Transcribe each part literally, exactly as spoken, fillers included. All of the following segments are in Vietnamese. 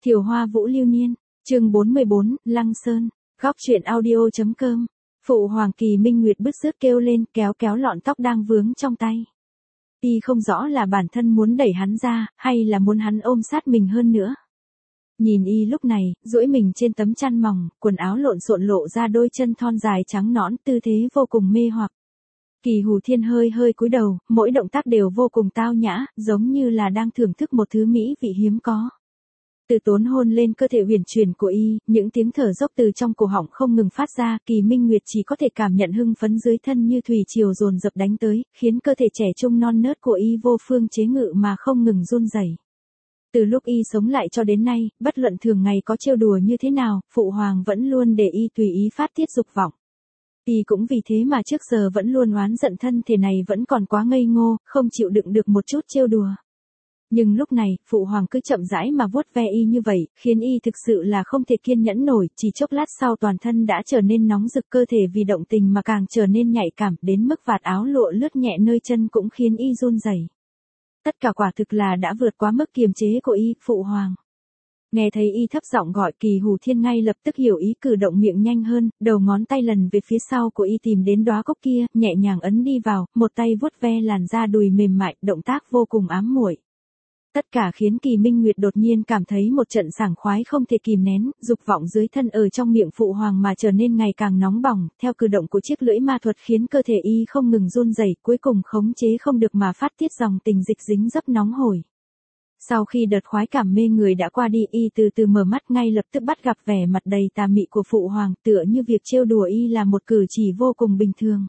Thiều Hoa Vũ Lưu Niên, chương bốn mươi bốn, Lăng Sơn, góc truyện audio.com. Phụ hoàng Kỳ Minh Nguyệt bứt rứt kêu lên, kéo kéo lọn tóc đang vướng trong tay. Y không rõ là bản thân muốn đẩy hắn ra, hay là muốn hắn ôm sát mình hơn nữa. Nhìn y lúc này, duỗi mình trên tấm chăn mỏng, quần áo lộn xộn lộ ra đôi chân thon dài trắng nõn, tư thế vô cùng mê hoặc. Kỳ Hù Thiên hơi hơi cúi đầu, mỗi động tác đều vô cùng tao nhã, giống như là đang thưởng thức một thứ mỹ vị hiếm có. Từ tốn hôn lên cơ thể huyền chuyển của y, những tiếng thở dốc từ trong cổ họng không ngừng phát ra, Kỳ Minh Nguyệt chỉ có thể cảm nhận hưng phấn dưới thân như thủy triều dồn dập đánh tới, khiến cơ thể trẻ trung non nớt của y vô phương chế ngự mà không ngừng run rẩy. Từ lúc y sống lại cho đến nay, bất luận thường ngày có trêu đùa như thế nào, phụ hoàng vẫn luôn để y tùy ý phát tiết dục vọng. Y cũng vì thế mà trước giờ vẫn luôn oán giận thân thể này vẫn còn quá ngây ngô, không chịu đựng được một chút trêu đùa. Nhưng lúc này, phụ hoàng cứ chậm rãi mà vuốt ve y như vậy, khiến y thực sự là không thể kiên nhẫn nổi, chỉ chốc lát sau toàn thân đã trở nên nóng rực, cơ thể vì động tình mà càng trở nên nhạy cảm, đến mức vạt áo lụa lướt nhẹ nơi chân cũng khiến y run rẩy. Tất cả quả thực là đã vượt quá mức kiềm chế của y, phụ hoàng. Nghe thấy y thấp giọng gọi, Kỳ Hù Thiên ngay lập tức hiểu ý, cử động miệng nhanh hơn, đầu ngón tay lần về phía sau của y tìm đến đóa cúc kia, nhẹ nhàng ấn đi vào, một tay vuốt ve làn da đùi mềm mại, động tác vô cùng ám muội. Tất cả khiến Kỳ Minh Nguyệt đột nhiên cảm thấy một trận sảng khoái không thể kìm nén, dục vọng dưới thân ở trong miệng phụ hoàng mà trở nên ngày càng nóng bỏng, theo cử động của chiếc lưỡi ma thuật khiến cơ thể y không ngừng run rẩy, cuối cùng khống chế không được mà phát tiết dòng tình dịch dính dấp nóng hổi. Sau khi đợt khoái cảm mê người đã qua đi, y từ từ mở mắt, ngay lập tức bắt gặp vẻ mặt đầy tà mị của phụ hoàng, tựa như việc trêu đùa y là một cử chỉ vô cùng bình thường.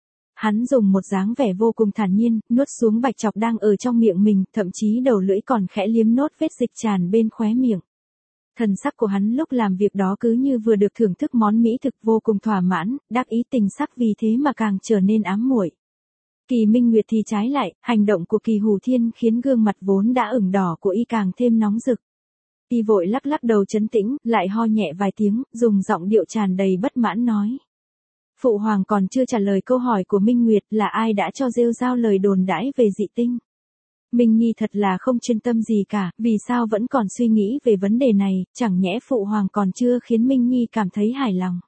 Hắn dùng một dáng vẻ vô cùng thản nhiên, nuốt xuống bạch chọc đang ở trong miệng mình, thậm chí đầu lưỡi còn khẽ liếm nốt vết dịch tràn bên khóe miệng. Thần sắc của hắn lúc làm việc đó cứ như vừa được thưởng thức món mỹ thực, vô cùng thỏa mãn, đắc ý tình sắc vì thế mà càng trở nên ám muội. Kỳ Minh Nguyệt thì trái lại, hành động của Kỳ Hù Thiên khiến gương mặt vốn đã ửng đỏ của y càng thêm nóng rực. Y vội lắc lắc đầu trấn tĩnh, lại ho nhẹ vài tiếng, dùng giọng điệu tràn đầy bất mãn nói. Phụ hoàng còn chưa trả lời câu hỏi của Minh Nguyệt, là ai đã cho rêu rao lời đồn đãi về dị tinh. Minh Nhi thật là không chuyên tâm gì cả, vì sao vẫn còn suy nghĩ về vấn đề này, chẳng nhẽ phụ hoàng còn chưa khiến Minh Nhi cảm thấy hài lòng.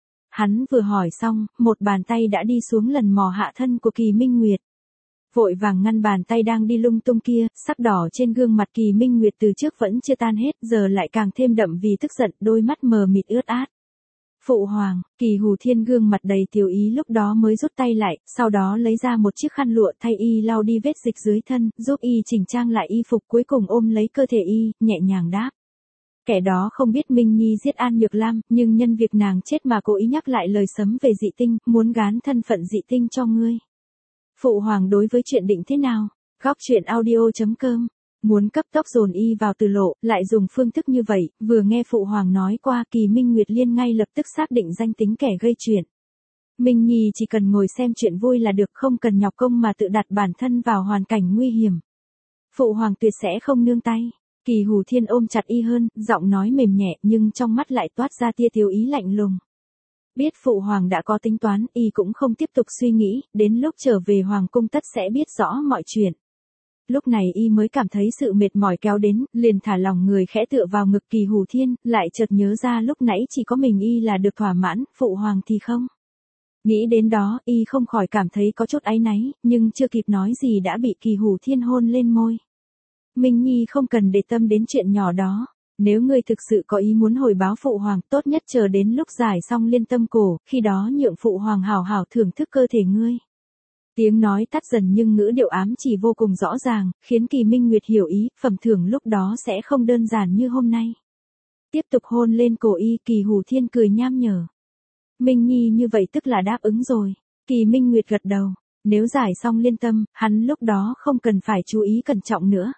Hắn vừa hỏi xong, một bàn tay đã đi xuống lần mò hạ thân của Kỳ Minh Nguyệt. Vội vàng ngăn bàn tay đang đi lung tung kia, sắc đỏ trên gương mặt Kỳ Minh Nguyệt từ trước vẫn chưa tan hết, giờ lại càng thêm đậm vì tức giận, đôi mắt mờ mịt ướt át. Phụ hoàng, Kỳ Hù Thiên gương mặt đầy tiểu ý lúc đó mới rút tay lại, sau đó lấy ra một chiếc khăn lụa thay y lau đi vết dịch dưới thân, giúp y chỉnh trang lại y phục, cuối cùng ôm lấy cơ thể y, nhẹ nhàng đáp. Kẻ đó không biết Minh Nhi giết An Nhược Lam, nhưng nhân việc nàng chết mà cố ý nhắc lại lời sấm về dị tinh, muốn gán thân phận dị tinh cho ngươi. Phụ hoàng đối với chuyện định thế nào? Góc truyện audio.com. Muốn cấp tốc dồn y vào tử lộ, lại dùng phương thức như vậy, vừa nghe phụ hoàng nói qua, Kỳ Minh Nguyệt Liên ngay lập tức xác định danh tính kẻ gây chuyện. Minh Nhi chỉ cần ngồi xem chuyện vui là được, không cần nhọc công mà tự đặt bản thân vào hoàn cảnh nguy hiểm. Phụ hoàng tuyệt sẽ không nương tay. Kỳ Hù Thiên ôm chặt y hơn, giọng nói mềm nhẹ nhưng trong mắt lại toát ra tia thiếu ý lạnh lùng. Biết phụ hoàng đã có tính toán, y cũng không tiếp tục suy nghĩ, đến lúc trở về hoàng cung tất sẽ biết rõ mọi chuyện. Lúc này y mới cảm thấy sự mệt mỏi kéo đến, liền thả lòng người khẽ tựa vào ngực Kỳ Hù Thiên, lại chợt nhớ ra lúc nãy chỉ có mình y là được thỏa mãn, phụ hoàng thì không. Nghĩ đến đó, y không khỏi cảm thấy có chút áy náy, nhưng chưa kịp nói gì đã bị Kỳ Hù Thiên hôn lên môi. Minh Nhi không cần để tâm đến chuyện nhỏ đó. Nếu ngươi thực sự có ý muốn hồi báo phụ hoàng, tốt nhất chờ đến lúc giải xong liên tâm cổ, khi đó nhượng phụ hoàng hảo hảo thưởng thức cơ thể ngươi. Tiếng nói tắt dần nhưng ngữ điệu ám chỉ vô cùng rõ ràng, khiến Kỳ Minh Nguyệt hiểu ý, phẩm thưởng lúc đó sẽ không đơn giản như hôm nay. Tiếp tục hôn lên cổ y, Kỳ Hù Thiên cười nham nhở. Minh Nhi như vậy tức là đáp ứng rồi. Kỳ Minh Nguyệt gật đầu, nếu giải xong liên tâm, hắn lúc đó không cần phải chú ý cẩn trọng nữa.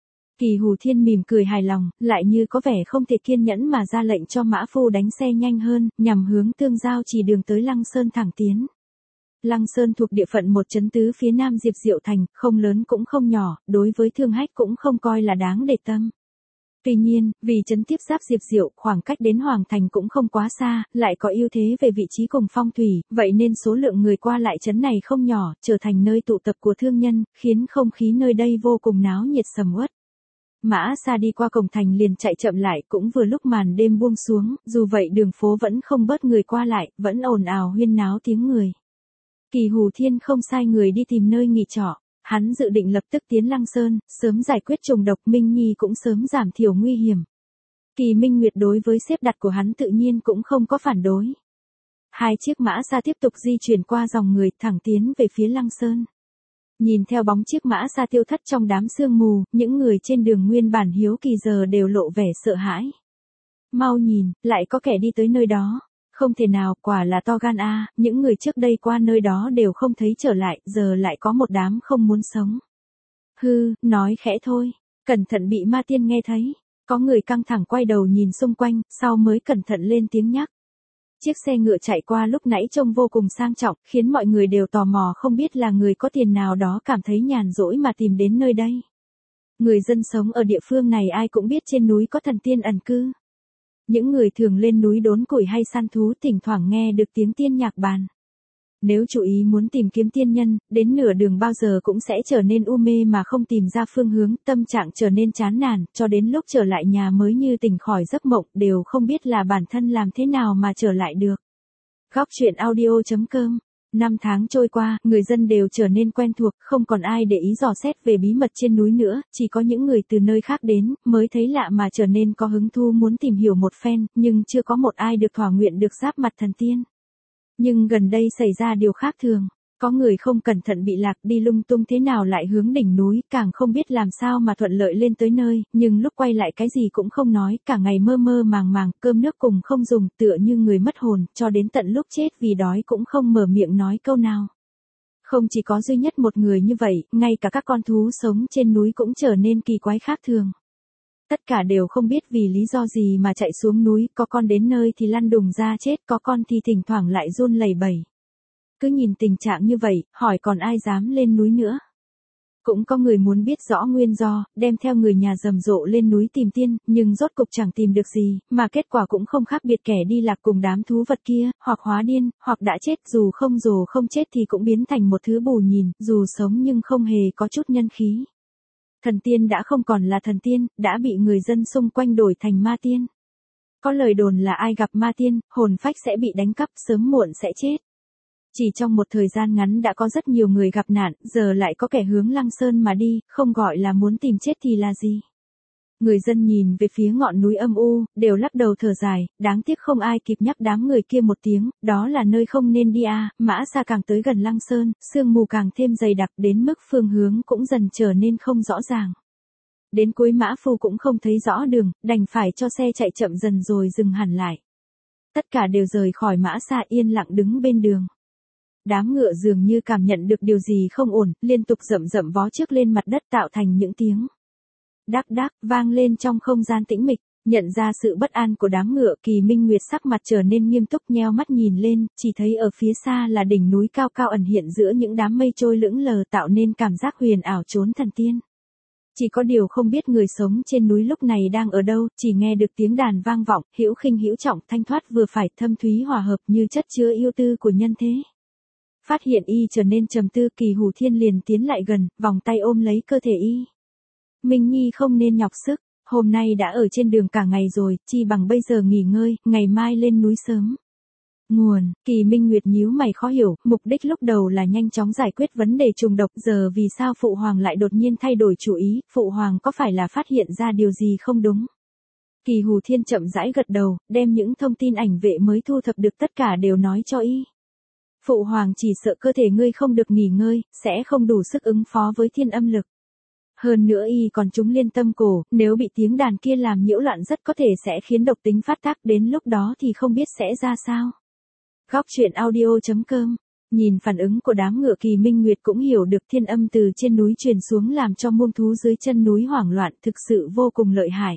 Kỳ Hù Thiên mỉm cười hài lòng, lại như có vẻ không thể kiên nhẫn mà ra lệnh cho mã phu đánh xe nhanh hơn, nhằm hướng Tương Giao chỉ đường tới Lăng Sơn thẳng tiến. Lăng Sơn thuộc địa phận một trấn tứ phía nam Diệp Diệu Thành, không lớn cũng không nhỏ, đối với Thương Hách cũng không coi là đáng để tâm. Tuy nhiên, vì trấn tiếp giáp Diệp Diệu, khoảng cách đến Hoàng Thành cũng không quá xa, lại có ưu thế về vị trí cùng phong thủy, vậy nên số lượng người qua lại trấn này không nhỏ, trở thành nơi tụ tập của thương nhân, khiến không khí nơi đây vô cùng náo nhiệt sầm uất. Mã Sa đi qua cổng thành liền chạy chậm lại, cũng vừa lúc màn đêm buông xuống, dù vậy đường phố vẫn không bớt người qua lại, vẫn ồn ào huyên náo tiếng người. Kỳ Hù Thiên không sai người đi tìm nơi nghỉ trọ, hắn dự định lập tức tiến Lăng Sơn, sớm giải quyết trùng độc, Minh Nhi cũng sớm giảm thiểu nguy hiểm. Kỳ Minh Nguyệt đối với xếp đặt của hắn tự nhiên cũng không có phản đối. Hai chiếc Mã Sa tiếp tục di chuyển qua dòng người, thẳng tiến về phía Lăng Sơn. Nhìn theo bóng chiếc Mã Sa tiêu thất trong đám sương mù, những người trên đường nguyên bản hiếu kỳ giờ đều lộ vẻ sợ hãi. Mau nhìn, lại có kẻ đi tới nơi đó. Không thể nào, quả là to gan a, những người trước đây qua nơi đó đều không thấy trở lại, giờ lại có một đám không muốn sống. Hư, nói khẽ thôi, cẩn thận bị ma tiên nghe thấy. Có người căng thẳng quay đầu nhìn xung quanh, sau mới cẩn thận lên tiếng nhắc. Chiếc xe ngựa chạy qua lúc nãy trông vô cùng sang trọng, khiến mọi người đều tò mò không biết là người có tiền nào đó cảm thấy nhàn rỗi mà tìm đến nơi đây. Người dân sống ở địa phương này ai cũng biết trên núi có thần tiên ẩn cư. Những người thường lên núi đốn củi hay săn thú thỉnh thoảng nghe được tiếng tiên nhạc bàn. Nếu chú ý muốn tìm kiếm tiên nhân, đến nửa đường bao giờ cũng sẽ trở nên u mê mà không tìm ra phương hướng, tâm trạng trở nên chán nản, cho đến lúc trở lại nhà mới như tỉnh khỏi giấc mộng, đều không biết là bản thân làm thế nào mà trở lại được. Góc truyện audio chấm com. Năm tháng trôi qua, người dân đều trở nên quen thuộc, không còn ai để ý dò xét về bí mật trên núi nữa, chỉ có những người từ nơi khác đến, mới thấy lạ mà trở nên có hứng thú muốn tìm hiểu một phen, nhưng chưa có một ai được thỏa nguyện được giáp mặt thần tiên. Nhưng gần đây xảy ra điều khác thường, có người không cẩn thận bị lạc đi lung tung thế nào lại hướng đỉnh núi, càng không biết làm sao mà thuận lợi lên tới nơi, nhưng lúc quay lại cái gì cũng không nói, cả ngày mơ mơ màng màng, cơm nước cùng không dùng, tựa như người mất hồn, cho đến tận lúc chết vì đói cũng không mở miệng nói câu nào. Không chỉ có duy nhất một người như vậy, ngay cả các con thú sống trên núi cũng trở nên kỳ quái khác thường. Tất cả đều không biết vì lý do gì mà chạy xuống núi, có con đến nơi thì lăn đùng ra chết, có con thì thỉnh thoảng lại run lẩy bẩy. Cứ nhìn tình trạng như vậy, hỏi còn ai dám lên núi nữa. Cũng có người muốn biết rõ nguyên do, đem theo người nhà rầm rộ lên núi tìm tiên, nhưng rốt cục chẳng tìm được gì, mà kết quả cũng không khác biệt kẻ đi lạc cùng đám thú vật kia, hoặc hóa điên, hoặc đã chết, dù không dù không chết thì cũng biến thành một thứ bù nhìn, dù sống nhưng không hề có chút nhân khí. Thần tiên đã không còn là thần tiên, đã bị người dân xung quanh đổi thành ma tiên. Có lời đồn là ai gặp ma tiên, hồn phách sẽ bị đánh cắp, sớm muộn sẽ chết. Chỉ trong một thời gian ngắn đã có rất nhiều người gặp nạn, giờ lại có kẻ hướng Lăng Sơn mà đi, không gọi là muốn tìm chết thì là gì. Người dân nhìn về phía ngọn núi âm u, đều lắc đầu thở dài, đáng tiếc không ai kịp nhắc đám người kia một tiếng, đó là nơi không nên đi à, Mã Sa càng tới gần Lăng Sơn, sương mù càng thêm dày đặc đến mức phương hướng cũng dần trở nên không rõ ràng. Đến cuối Mã Phu cũng không thấy rõ đường, đành phải cho xe chạy chậm dần rồi dừng hẳn lại. Tất cả đều rời khỏi Mã Sa yên lặng đứng bên đường. Đám ngựa dường như cảm nhận được điều gì không ổn, liên tục rậm rậm vó trước lên mặt đất tạo thành những tiếng đắc đắc vang lên trong không gian tĩnh mịch. Nhận ra sự bất an của đám ngựa, Kỳ Minh Nguyệt sắc mặt trở nên nghiêm túc, nheo mắt nhìn lên, chỉ thấy ở phía xa là đỉnh núi cao cao ẩn hiện giữa những đám mây trôi lững lờ tạo nên cảm giác huyền ảo trốn thần tiên. Chỉ có điều không biết người sống trên núi lúc này đang ở đâu, chỉ nghe được tiếng đàn vang vọng, hữu khinh hữu trọng, thanh thoát vừa phải, thâm thúy hòa hợp như chất chứa yêu tư của nhân thế. Phát hiện y trở nên trầm tư, Kỳ Hù Thiên liền tiến lại gần, vòng tay ôm lấy cơ thể y. Minh Nhi không nên nhọc sức, hôm nay đã ở trên đường cả ngày rồi, chi bằng bây giờ nghỉ ngơi, ngày mai lên núi sớm. Nguồn, Kỳ Minh Nguyệt nhíu mày khó hiểu, mục đích lúc đầu là nhanh chóng giải quyết vấn đề trùng độc, giờ vì sao Phụ Hoàng lại đột nhiên thay đổi chủ ý, Phụ Hoàng có phải là phát hiện ra điều gì không đúng? Kỳ Hù Thiên chậm rãi gật đầu, đem những thông tin ảnh vệ mới thu thập được tất cả đều nói cho y. Phụ Hoàng chỉ sợ cơ thể ngươi không được nghỉ ngơi, sẽ không đủ sức ứng phó với thiên âm lực. Hơn nữa y còn trúng liên tâm cổ, nếu bị tiếng đàn kia làm nhiễu loạn rất có thể sẽ khiến độc tính phát tác, đến lúc đó thì không biết sẽ ra sao. Góc truyện audio chấm com. Nhìn phản ứng của đám ngựa, Kỳ Minh Nguyệt cũng hiểu được thiên âm từ trên núi truyền xuống làm cho muông thú dưới chân núi hoảng loạn, thực sự vô cùng lợi hại.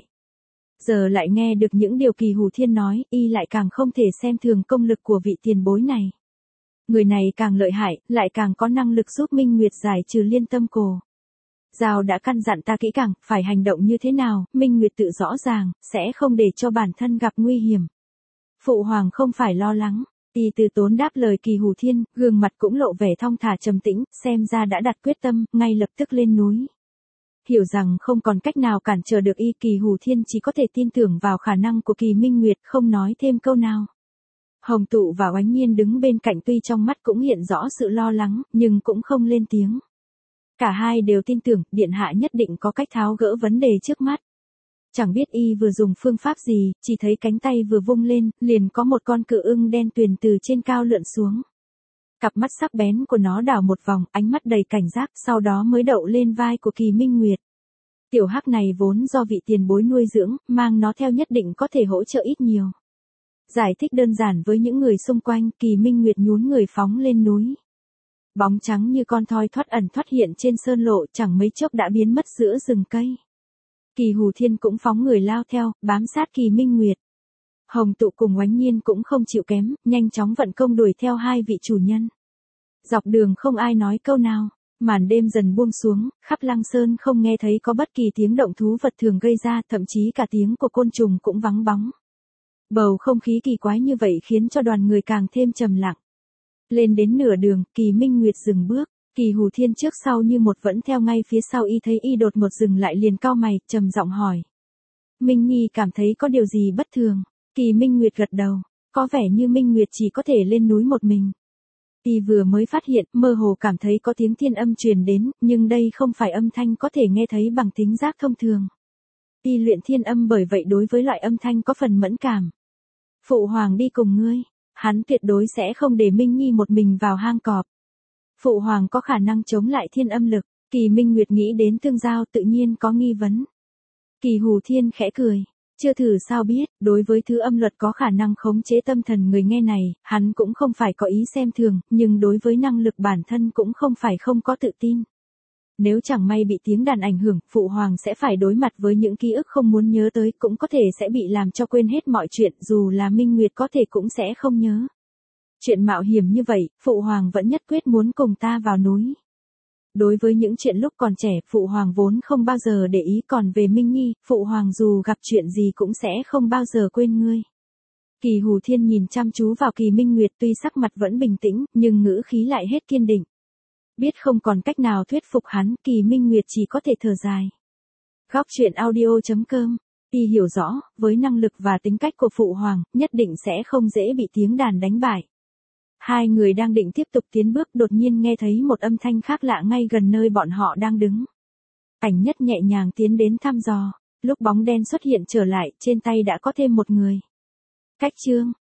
Giờ lại nghe được những điều Kỳ Hù Thiên nói, y lại càng không thể xem thường công lực của vị tiền bối này. Người này càng lợi hại, lại càng có năng lực giúp Minh Nguyệt giải trừ liên tâm cổ. Giao đã căn dặn ta kỹ càng, phải hành động như thế nào, Minh Nguyệt tự rõ ràng, sẽ không để cho bản thân gặp nguy hiểm. Phụ Hoàng không phải lo lắng, y từ tốn đáp lời Kỳ Hù Thiên, gương mặt cũng lộ vẻ thong thả trầm tĩnh, xem ra đã đặt quyết tâm, ngay lập tức lên núi. hiểu rằng không còn cách nào cản trở được y, Kỳ Hù Thiên chỉ có thể tin tưởng vào khả năng của Kỳ Minh Nguyệt, không nói thêm câu nào. Hồng Tụ và Oánh Nhiên đứng bên cạnh, tuy trong mắt cũng hiện rõ sự lo lắng, nhưng cũng không lên tiếng. Cả hai đều tin tưởng, điện hạ nhất định có cách tháo gỡ vấn đề trước mắt. Chẳng biết y vừa dùng phương pháp gì, chỉ thấy cánh tay vừa vung lên, liền có một con cự ưng đen tuyền từ trên cao lượn xuống. Cặp mắt sắc bén của nó đảo một vòng, ánh mắt đầy cảnh giác, sau đó mới đậu lên vai của Kỳ Minh Nguyệt. Tiểu hắc này vốn do vị tiền bối nuôi dưỡng, mang nó theo nhất định có thể hỗ trợ ít nhiều. Giải thích đơn giản với những người xung quanh, Kỳ Minh Nguyệt nhún người phóng lên núi. Bóng trắng như con thoi thoát ẩn thoát hiện trên sơn lộ, chẳng mấy chốc đã biến mất giữa rừng cây. Kỳ Hù Thiên cũng phóng người lao theo, bám sát Kỳ Minh Nguyệt. Hồng Tụ cùng Oánh Nhiên cũng không chịu kém, nhanh chóng vận công đuổi theo hai vị chủ nhân. Dọc đường không ai nói câu nào, màn đêm dần buông xuống, khắp Lăng Sơn không nghe thấy có bất kỳ tiếng động thú vật thường gây ra, thậm chí cả tiếng của côn trùng cũng vắng bóng. Bầu không khí kỳ quái như vậy khiến cho đoàn người càng thêm trầm lặng. Lên đến nửa đường, Kỳ Minh Nguyệt dừng bước, Kỳ Hù Thiên trước sau như một vẫn theo ngay phía sau y, thấy y đột một dừng lại liền cau mày, trầm giọng hỏi. Minh Nhi cảm thấy có điều gì bất thường? Kỳ Minh Nguyệt gật đầu, có vẻ như Minh Nguyệt chỉ có thể lên núi một mình. Y vừa mới phát hiện, mơ hồ cảm thấy có tiếng thiên âm truyền đến, nhưng đây không phải âm thanh có thể nghe thấy bằng thính giác thông thường. Y luyện thiên âm, bởi vậy đối với loại âm thanh có phần mẫn cảm. Phụ hoàng đi cùng ngươi, hắn tuyệt đối sẽ không để Minh Nhi một mình vào hang cọp. Phụ hoàng có khả năng chống lại thiên âm lực. Kỳ Minh Nguyệt nghĩ đến tương giao, tự nhiên có nghi vấn. Kỳ Hù Thiên khẽ cười, chưa thử sao biết, đối với thứ âm luật có khả năng khống chế tâm thần người nghe này, hắn cũng không phải có ý xem thường, nhưng đối với năng lực bản thân cũng không phải không có tự tin. Nếu chẳng may bị tiếng đàn ảnh hưởng, phụ hoàng sẽ phải đối mặt với những ký ức không muốn nhớ tới, cũng có thể sẽ bị làm cho quên hết mọi chuyện, dù là Minh Nguyệt có thể cũng sẽ không nhớ. Chuyện mạo hiểm như vậy, phụ hoàng vẫn nhất quyết muốn cùng ta vào núi. Đối với những chuyện lúc còn trẻ, phụ hoàng vốn không bao giờ để ý, còn về Minh Nhi, phụ hoàng dù gặp chuyện gì cũng sẽ không bao giờ quên ngươi. Kỳ Hù Thiên nhìn chăm chú vào Kỳ Minh Nguyệt, tuy sắc mặt vẫn bình tĩnh, nhưng ngữ khí lại hết kiên định. Biết không còn cách nào thuyết phục hắn, Kỳ Minh Nguyệt chỉ có thể thở dài. Góc truyện audio chấm com. Y hiểu rõ, với năng lực và tính cách của phụ hoàng, nhất định sẽ không dễ bị tiếng đàn đánh bại. Hai người đang định tiếp tục tiến bước, đột nhiên nghe thấy một âm thanh khác lạ ngay gần nơi bọn họ đang đứng. Ảnh Nhất nhẹ nhàng tiến đến thăm dò, lúc bóng đen xuất hiện trở lại, trên tay đã có thêm một người. Cách Trương,